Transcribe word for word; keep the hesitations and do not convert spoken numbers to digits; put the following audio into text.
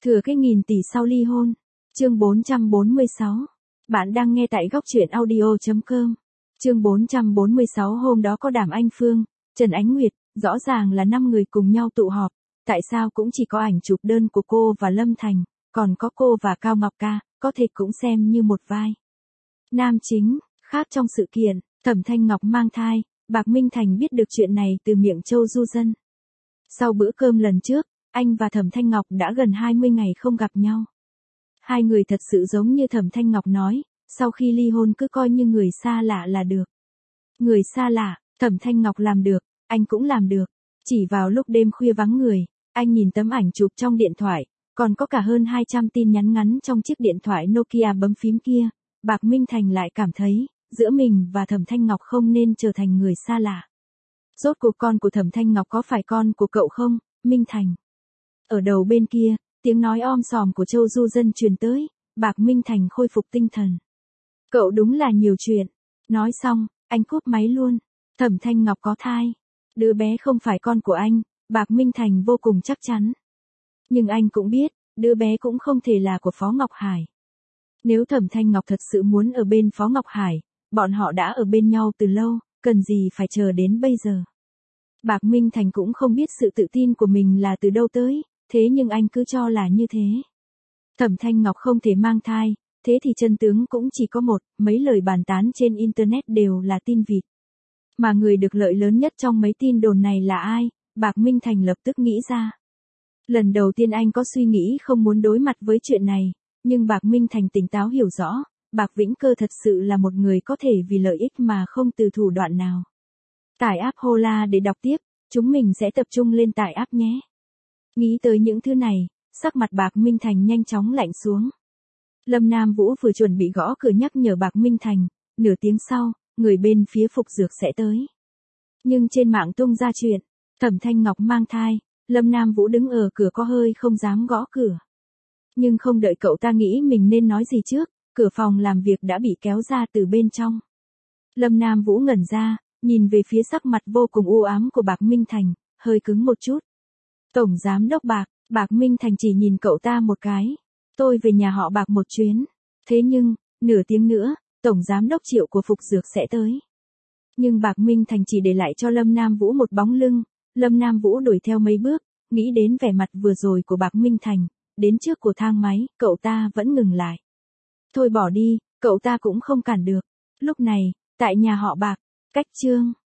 Thừa cái nghìn tỷ sau ly hôn. Chương bốn trăm bốn mươi sáu. Bạn đang nghe tại góc truyện audio chấm com. Chương bốn trăm bốn mươi sáu. Hôm đó có Đàm Anh Phương, Trần Ánh Nguyệt, rõ ràng là năm người cùng nhau tụ họp, tại sao cũng chỉ có ảnh chụp đơn của cô và Lâm Thành, còn có cô và Cao Ngọc Ca, có thể cũng xem như một vai nam chính. Khác trong sự kiện, Thẩm Thanh Ngọc mang thai, Bạc Minh Thành biết được chuyện này từ miệng Châu Du Dân. Sau bữa cơm lần trước, anh và Thẩm Thanh Ngọc đã gần hai mươi ngày không gặp nhau. Hai người thật sự giống như Thẩm Thanh Ngọc nói, sau khi ly hôn cứ coi như người xa lạ là được. Người xa lạ, Thẩm Thanh Ngọc làm được, anh cũng làm được. Chỉ vào lúc đêm khuya vắng người, anh nhìn tấm ảnh chụp trong điện thoại, còn có cả hơn hai trăm tin nhắn ngắn trong chiếc điện thoại Nokia bấm phím kia. Bạc Minh Thành lại cảm thấy, giữa mình và Thẩm Thanh Ngọc không nên trở thành người xa lạ. Rốt cuộc con của Thẩm Thanh Ngọc có phải con của cậu không, Minh Thành? Ở đầu bên kia, tiếng nói om sòm của Châu Du Dân truyền tới, Bạc Minh Thành khôi phục tinh thần. Cậu đúng là nhiều chuyện. Nói xong, anh cúp máy luôn. Thẩm Thanh Ngọc có thai. Đứa bé không phải con của anh, Bạc Minh Thành vô cùng chắc chắn. Nhưng anh cũng biết, đứa bé cũng không thể là của Phó Ngọc Hải. Nếu Thẩm Thanh Ngọc thật sự muốn ở bên Phó Ngọc Hải, bọn họ đã ở bên nhau từ lâu, cần gì phải chờ đến bây giờ. Bạc Minh Thành cũng không biết sự tự tin của mình là từ đâu tới, thế nhưng anh cứ cho là như thế. Thẩm Thanh Ngọc không thể mang thai, thế thì chân tướng cũng chỉ có một, mấy lời bàn tán trên Internet đều là tin vịt. Mà người được lợi lớn nhất trong mấy tin đồn này là ai? Bạc Minh Thành lập tức nghĩ ra. Lần đầu tiên anh có suy nghĩ không muốn đối mặt với chuyện này, nhưng Bạc Minh Thành tỉnh táo hiểu rõ, Bạc Vĩnh Cơ thật sự là một người có thể vì lợi ích mà không từ thủ đoạn nào. Tải app Hola để đọc tiếp, chúng mình sẽ tập trung lên tải app nhé. Nghĩ tới những thứ này, sắc mặt Bạc Minh Thành nhanh chóng lạnh xuống. Lâm Nam Vũ vừa chuẩn bị gõ cửa nhắc nhở Bạc Minh Thành, nửa tiếng sau, người bên phía Phục Dược sẽ tới. Nhưng trên mạng tung ra chuyện, Thẩm Thanh Ngọc mang thai, Lâm Nam Vũ đứng ở cửa có hơi không dám gõ cửa. Nhưng không đợi cậu ta nghĩ mình nên nói gì trước, cửa phòng làm việc đã bị kéo ra từ bên trong. Lâm Nam Vũ ngẩn ra, nhìn về phía sắc mặt vô cùng u ám của Bạc Minh Thành, hơi cứng một chút. Tổng giám đốc Bạc, Bạc Minh Thành chỉ nhìn cậu ta một cái. Tôi về nhà họ Bạc một chuyến. Thế nhưng, nửa tiếng nữa, Tổng giám đốc Triệu của Phục Dược sẽ tới. Nhưng Bạc Minh Thành chỉ để lại cho Lâm Nam Vũ một bóng lưng. Lâm Nam Vũ đuổi theo mấy bước, nghĩ đến vẻ mặt vừa rồi của Bạc Minh Thành. Đến trước của thang máy, cậu ta vẫn ngừng lại. Thôi bỏ đi, cậu ta cũng không cản được. Lúc này, tại nhà họ Bạc, cách chương.